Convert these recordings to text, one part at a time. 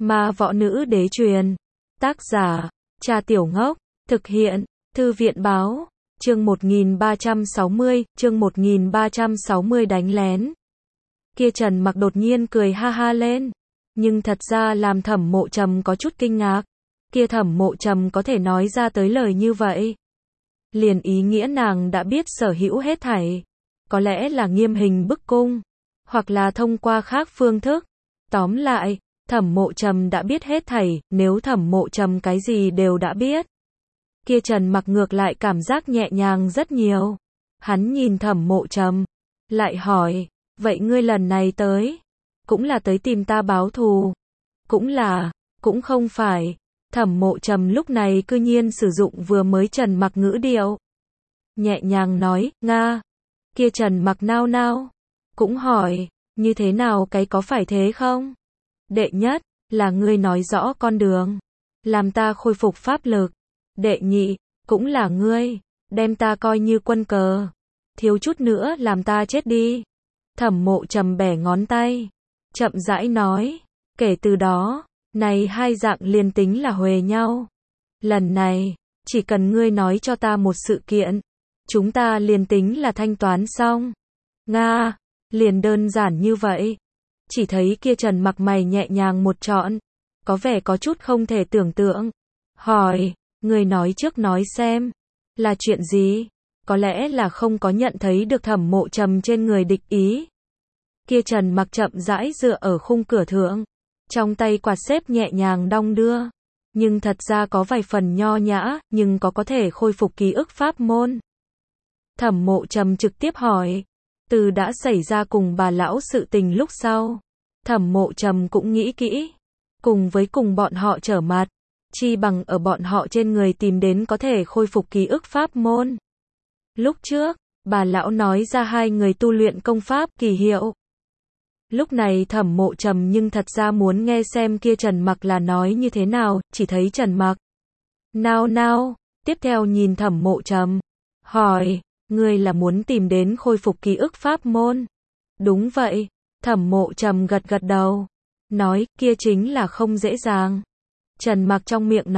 Ma võ nữ đế truyền. Tác giả, Cha Tiểu Ngốc. Thực hiện, Thư viện báo. Chương 1360 đánh lén. Kia Trần Mặc đột nhiên cười ha ha lên. Nhưng thật ra làm Thẩm Mộ Trầm có chút kinh ngạc. Kia Thẩm Mộ Trầm có thể nói ra tới lời như vậy. Liền ý nghĩa nàng đã biết sở hữu hết thảy. Có lẽ là nghiêm hình bức cung. Hoặc là thông qua khác phương thức. Tóm lại, Thẩm Mộ Trầm đã biết hết thảy, nếu Thẩm Mộ Trầm cái gì đều đã biết. Kia Trần Mặc ngược lại cảm giác nhẹ nhàng rất nhiều. Hắn nhìn Thẩm Mộ Trầm, lại hỏi, vậy ngươi lần này tới, cũng là tới tìm ta báo thù? Cũng không phải. Thẩm Mộ Trầm lúc này cư nhiên sử dụng vừa mới Trần Mặc ngữ điệu. Nhẹ nhàng nói, Nga. Kia Trần Mặc nao nao, cũng hỏi, như thế nào cái có phải thế không? Đệ nhất, là ngươi nói rõ con đường, làm ta khôi phục pháp lực. Đệ nhị, cũng là ngươi, đem ta coi như quân cờ, thiếu chút nữa làm ta chết đi. Thẩm Mộ Trầm bẻ ngón tay, chậm rãi nói, kể từ đó, này hai dạng liền tính là huề nhau. Lần này, chỉ cần ngươi nói cho ta một sự kiện, chúng ta liền tính là thanh toán xong. Nga, liền đơn giản như vậy. Chỉ thấy kia Trần Mặc mày nhẹ nhàng một trọn, có vẻ có chút không thể tưởng tượng. Hỏi, người nói trước nói xem, là chuyện gì? Có lẽ là không có nhận thấy được Thẩm Mộ Trầm trên người địch ý. Kia Trần Mặc chậm rãi dựa ở khung cửa thượng, trong tay quạt xếp nhẹ nhàng đong đưa, nhưng thật ra có vài phần nho nhã, nhưng có thể khôi phục ký ức pháp môn. Thẩm Mộ Trầm trực tiếp hỏi, từ đã xảy ra cùng bà lão sự tình lúc sau, Thẩm Mộ Trầm cũng nghĩ kỹ, cùng bọn họ trở mặt, chi bằng ở bọn họ trên người tìm đến có thể khôi phục ký ức pháp môn. Lúc trước, bà lão nói ra hai người tu luyện công pháp kỳ hiệu. Lúc này Thẩm Mộ Trầm nhưng thật ra muốn nghe xem kia Trần Mặc là nói như thế nào, chỉ thấy Trần Mặc nao, tiếp theo nhìn Thẩm Mộ Trầm, hỏi, ngươi là muốn tìm đến khôi phục ký ức pháp môn? Đúng vậy. Thẩm Mộ Trầm gật đầu, nói, kia chính là không dễ dàng. Trần Mặc trong miệng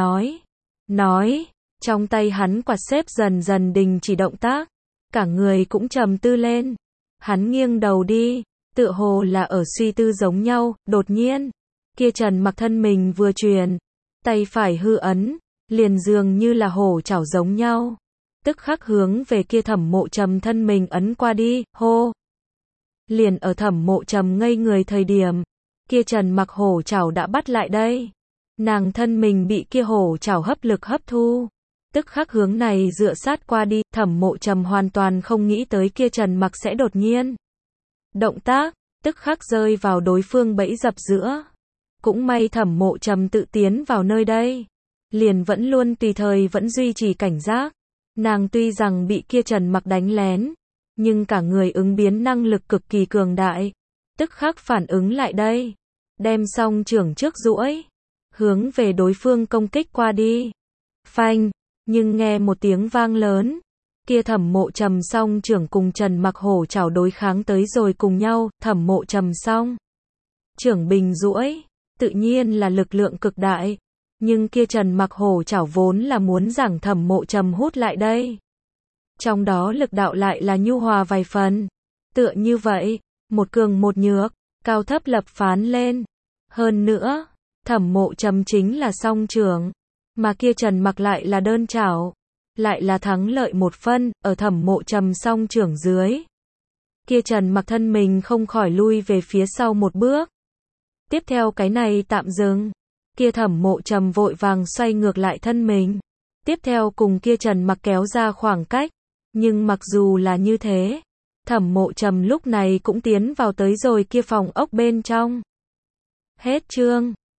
nói, trong tay hắn quạt xếp dần dần đình chỉ động tác, cả người cũng trầm tư lên. Hắn nghiêng đầu đi, tựa hồ là ở suy tư giống nhau, đột nhiên, kia Trần Mặc thân mình vừa chuyển, tay phải hư ấn, liền dường như là hổ chảo giống nhau, tức khắc hướng về kia Thẩm Mộ Trầm thân mình ấn qua đi, hô. Liền ở Thẩm Mộ Trầm ngây người thời điểm, kia Trần Mặc hổ chảo đã bắt lại đây. Nàng thân mình bị kia hổ chảo hấp lực hấp thu, tức khắc hướng này dựa sát qua đi. Thẩm Mộ Trầm hoàn toàn không nghĩ tới kia Trần Mặc sẽ đột nhiên động tác, tức khắc rơi vào đối phương bẫy dập giữa. Cũng may Thẩm Mộ Trầm tự tiến vào nơi đây, liền vẫn luôn tùy thời vẫn duy trì cảnh giác. Nàng tuy rằng bị kia Trần Mặc đánh lén, nhưng cả người ứng biến năng lực cực kỳ cường đại, tức khắc phản ứng lại đây, đem song trưởng trước duỗi, hướng về đối phương công kích qua đi. Phanh, nhưng nghe một tiếng vang lớn, kia Thẩm Mộ Trầm song trưởng cùng Trần Mặc hổ chảo đối kháng tới rồi cùng nhau. Thẩm Mộ Trầm song trưởng bình duỗi, tự nhiên là lực lượng cực đại, nhưng kia Trần Mặc hổ chảo vốn là muốn giảng Thẩm Mộ Trầm hút lại đây. Trong đó lực đạo lại là nhu hòa vài phần. Tựa như vậy, một cường một nhược, cao thấp lập phán lên. Hơn nữa, Thẩm Mộ Trầm chính là song trưởng, mà kia Trần Mặc lại là đơn chảo, lại là thắng lợi một phân. Ở Thẩm Mộ Trầm song trưởng dưới, kia Trần Mặc thân mình không khỏi lui về phía sau một bước. Tiếp theo cái này tạm dừng, kia Thẩm Mộ Trầm vội vàng xoay ngược lại thân mình, tiếp theo cùng kia Trần Mặc kéo ra khoảng cách. Nhưng mặc dù là như thế, Thẩm Mộ Trầm lúc này cũng tiến vào tới rồi kia phòng ốc bên trong. Hết chương.